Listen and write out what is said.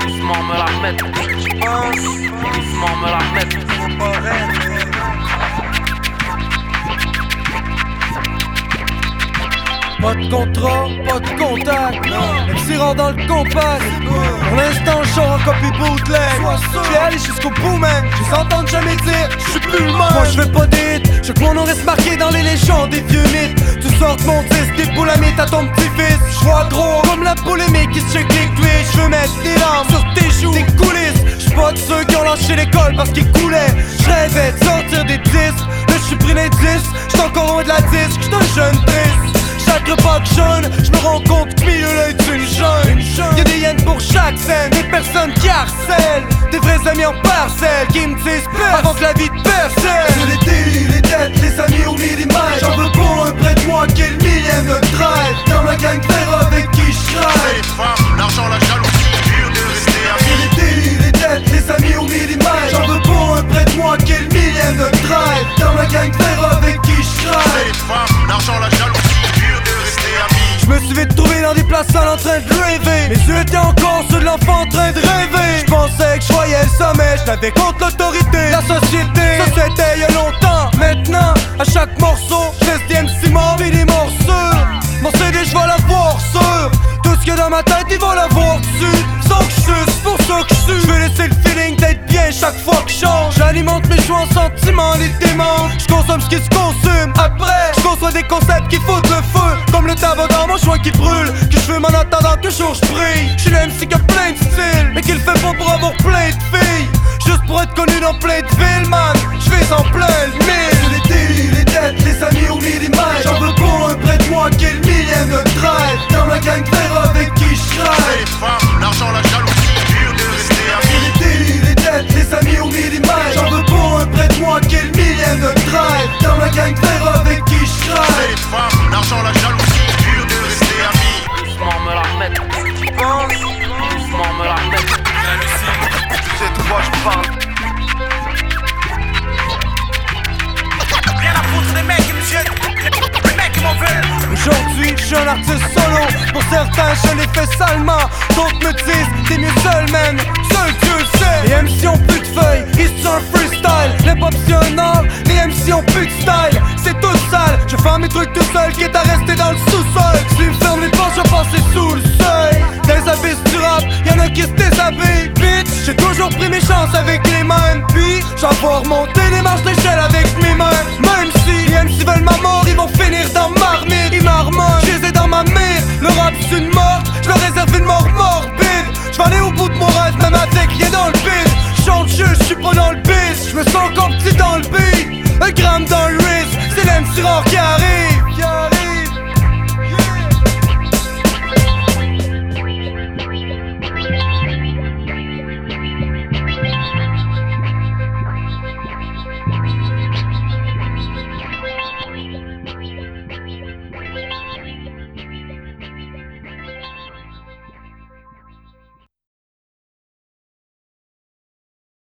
Doucement me la mettre. Doucement me la mettre. Faut pas rêver. Pas de contrat, pas de contact. MC rentre dans le compact. Pour l'instant, je sors en copie bootleg. J'vais aller jusqu'au bout, man. Je s'entends jamais dire, j'suis plus le même. Moi j'fais pas d'hit, je veux que mon nom reste marqué dans les légendes des vieux mythes. Tu sors mon disque, des boulamite à ton petit-fils. J'vois gros comme la polémique qui se check les cuits. J'veux mettre des larmes sur tes joues, des coulisses. J'suis pas de ceux qui ont lâché l'école parce qu'ils coulaient. J'rêvais de sortir des disques. Là j'suis pris l'indice, j'suis encore loin de la disque. J'suis un jeune triste. Chaque repas que jeune, j'me rends compte que milieu là est une jeune. Y'a des yens pour chaque scène, des personnes qui harcèlent. Des vrais amis en parcelle qui me disent avant que la vie te percelle. J'ai les délits, les dettes, les amis au millimètre. J'en veux pas un près de moi qui est le millième de traite. Dans ma gang frère avec qui j'traille. Les femmes, l'argent, la jalousie, dur de rester amis. J'ai les délits, les dettes, les amis au millimètre. J'en veux pas un près de moi qui est le millième de traite. Dans ma gang frère avec qui j'traille. Les femmes, l'argent, la jalousie. Je me suis vite trouvé dans des places sales en train de rêver. Mes yeux étaient encore ceux de l'enfant en train de rêver. Je pensais que je voyais le sommet, je n'avais contre l'autorité. La société, ça c'était il y a longtemps. Maintenant, à chaque morceau, je laisse des MC morts et des morsures. Mon CD, je vais l'avoir sûr. Tout ce qu'il y a dans ma tête, ils vont l'avoir dessus. Sans que je suce, c'est pour ça que je suis. Je veux laisser le feeling d'être bien chaque fois que je change. J'alimente mes choix en sentiments, les démons. Je consomme ce qui se consume. Après, je conçois des concepts qui foutent le feu. Comme le tabac dans mon choix qui brûle. Que je fume en attendant que jour je brille. J'suis le MC qui a plein de style, mais qui le fait pas pour avoir plein de filles. Juste pour être connu dans plein de villes, man. J'fais en plein le mille. J'ai les délits, les dettes, les amis au millimètre. J'en veux pas un près de moi qui est le millième de traite. Dans ma gang frère avec qui j'traille. Les femmes, l'argent, la jalousie, dur de rester amis. J'ai les délits, les dettes, les amis au millimètre. J'en veux pas un près de moi qui est le millième de traite. Dans ma gang frère avec qui j'traille. Les femmes, l'argent, la jalousie, dur de rester amis. Doucement me la mettre. Doucement me la mettre. Tu sais de quoi je parle. Rien à foutre des mecs qui me jettent, les mecs qui m'en veulent. Aujourd'hui, je suis un artiste solo. Pour certains, je l'ai fait salement. D'autres me disent, t'es mieux seul, man. Seul Dieu le sait. Les MC ont plus de feuilles, ils sont un freestyle. Les pop c'est un art, les MC ont plus de style. C'est tout sale, je fais mes trucs tout seul, quitte à rester dans le sous-sol. Si me ferme les portes, je vais passer sous le seuil. Des abysses du rap, y'en a qui se déshabillent. Bitch, j'ai toujours pris mes chances avec les mêmes. Puis, j'en vais remonter les marches d'échelle avec mes mains. Même si les MC veulent ma mort, ils vont finir dans marmite. Ils marmonnent, je les ai dans ma mire. Le rap c'est une morte, je leur réserve une mort morbide. Je vais aller au bout de mon rêve, même avec rien dans le beat. Chante juste, je suis pas dans le biz. Je me sens encore petit dans le beat. Un gramme dans le wrist, c'est l'MC rare qui arrive.